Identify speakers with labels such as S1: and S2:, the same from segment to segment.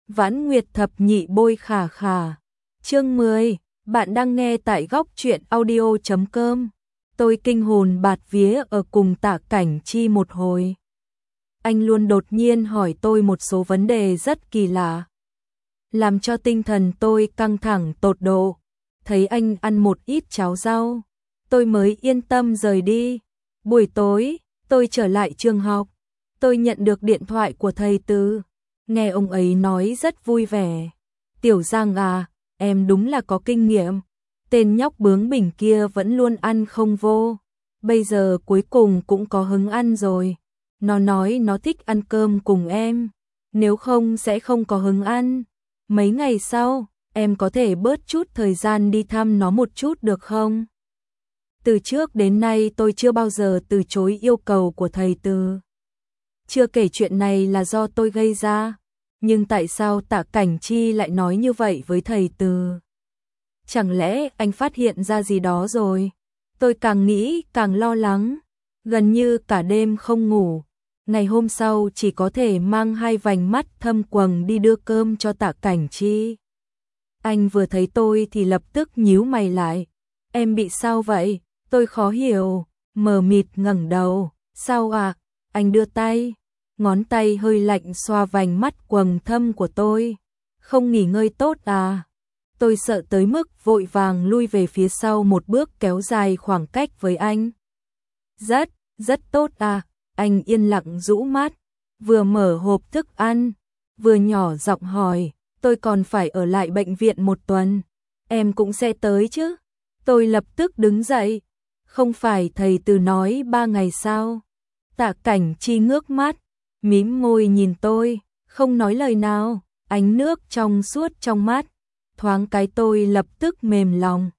S1: Vãn Nguyệt thập nhị bôi khà khà. Chương 10, bạn đang nghe tại góc truyện audio.com. Tôi kinh hồn bạt vía ở cùng Tạ Cảnh Chi một hồi. Anh luôn đột nhiên hỏi tôi một số vấn đề rất kỳ lạ, làm cho tinh thần tôi căng thẳng tột độ. Thấy anh ăn một ít cháo rau, tôi mới yên tâm rời đi. Buổi tối, tôi trở lại trường học. Tôi nhận được điện thoại của thầy Từ. Nghe ông ấy nói rất vui vẻ. Tiểu Giang à, em đúng là có kinh nghiệm. Tên nhóc bướng bỉnh kia vẫn luôn ăn không vô. Bây giờ cuối cùng cũng có hứng ăn rồi. Nó nói nó thích ăn cơm cùng em. Nếu không sẽ không có hứng ăn. Mấy ngày sau, em có thể bớt chút thời gian đi thăm nó một chút được không? Từ trước đến nay tôi chưa bao giờ từ chối yêu cầu của thầy Từ. Chưa kể chuyện này là do tôi gây ra. Nhưng tại sao Tạ Cảnh Chi lại nói như vậy với thầy Từ? Chẳng lẽ anh phát hiện ra gì đó rồi? Tôi càng nghĩ càng lo lắng. Gần như cả đêm không ngủ. Ngày hôm sau chỉ có thể mang hai vành mắt thâm quầng đi đưa cơm cho Tạ Cảnh Chi. Anh vừa thấy tôi thì lập tức nhíu mày lại. Em bị sao vậy? Tôi khó hiểu, mờ mịt ngẩng đầu. Sao à? Anh đưa tay. Ngón tay hơi lạnh xoa vành mắt quầng thâm của tôi. Không nghỉ ngơi tốt à? Tôi sợ tới mức vội vàng lui về phía sau một bước kéo dài khoảng cách với anh. Rất tốt à? Anh yên lặng rũ mắt, vừa mở hộp thức ăn, vừa nhỏ giọng hỏi, tôi còn phải ở lại bệnh viện một tuần. Em cũng sẽ tới chứ? Tôi lập tức đứng dậy. Không phải thầy Từ nói 3 ngày sao? Tạ Cảnh Chi ngước mắt, mím môi nhìn tôi, không nói lời nào, ánh nước trong suốt trong mắt. Thoáng cái tôi lập tức mềm lòng.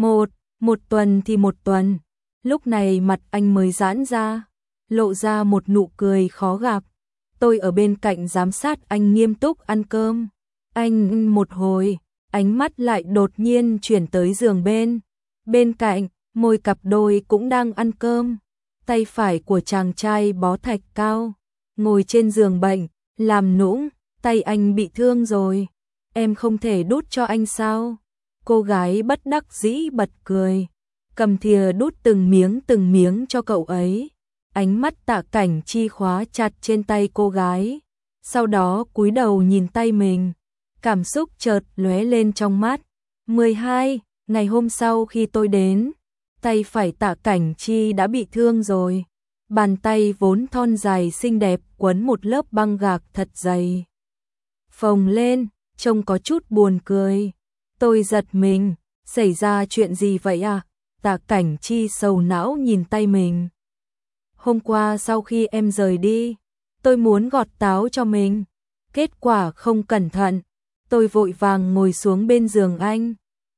S1: Một tuần thì một tuần. Lúc này mặt anh mới giãn ra, lộ ra một nụ cười khó gặp. Tôi ở bên cạnh giám sát anh nghiêm túc ăn cơm. Anh một hồi, ánh mắt lại đột nhiên chuyển tới giường bên. Bên cạnh, môi cặp đôi cũng đang ăn cơm. Tay phải của chàng trai bó thạch cao, ngồi trên giường bệnh, làm nũng, tay anh bị thương rồi. Em không thể đút cho anh sao? Cô gái bất đắc dĩ bật cười, cầm thìa đút từng miếng cho cậu ấy. Ánh mắt Tạ Cảnh Chi khóa chặt trên tay cô gái, sau đó cúi đầu nhìn tay mình. Cảm xúc chợt lóe lên trong mắt. 12, ngày hôm sau khi tôi đến, tay phải Tạ Cảnh Chi đã bị thương rồi. Bàn tay vốn thon dài xinh đẹp quấn một lớp băng gạc thật dày. Phồng lên, trông có chút buồn cười. Tôi giật mình, xảy ra chuyện gì vậy à? Tạ Cảnh Chi sầu não nhìn tay mình. Hôm qua sau khi em rời đi, tôi muốn gọt táo cho mình. Kết quả không cẩn thận, tôi vội vàng ngồi xuống bên giường anh.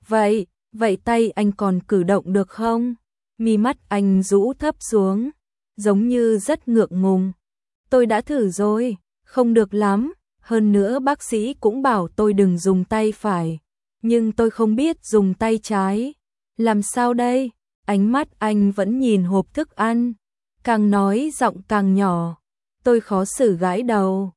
S1: Vậy tay anh còn cử động được không? Mi mắt anh rũ thấp xuống, giống như rất ngượng ngùng. Tôi đã thử rồi, không được lắm. Hơn nữa bác sĩ cũng bảo tôi đừng dùng tay phải. Nhưng tôi không biết dùng tay trái. Làm sao đây? Ánh mắt anh vẫn nhìn hộp thức ăn. Càng nói giọng càng nhỏ. Tôi khó xử gãi đầu.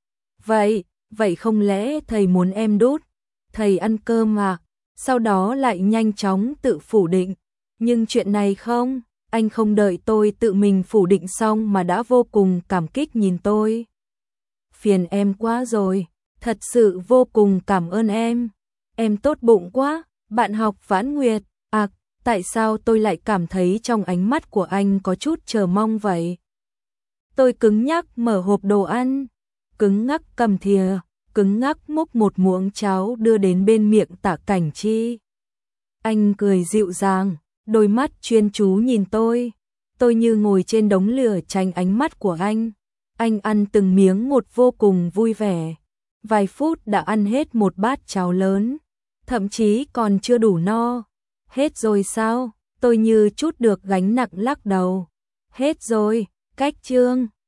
S1: Vậy không lẽ thầy muốn em đút? Thầy ăn cơm à? Sau đó lại nhanh chóng tự phủ định. Nhưng chuyện này không, anh không đợi tôi tự mình phủ định xong mà đã vô cùng cảm kích nhìn tôi. Phiền em quá rồi, thật sự vô cùng cảm ơn em. Em tốt bụng quá, bạn học Vãn Nguyệt. À, tại sao tôi lại cảm thấy trong ánh mắt của anh có chút chờ mong vậy? Tôi cứng nhắc mở hộp đồ ăn, cứng ngắc cầm thìa, cứng ngắc múc một muỗng cháo đưa đến bên miệng Tạ Cảnh Chi. Anh cười dịu dàng, đôi mắt chuyên chú nhìn tôi. Tôi như ngồi trên đống lửa tránh ánh mắt của anh. Anh ăn từng miếng một vô cùng vui vẻ. Vài phút đã ăn hết một bát cháo lớn. Thậm chí còn chưa đủ no. Hết rồi sao? Tôi như chút được gánh nặng lắc đầu. Hết rồi, cách chương.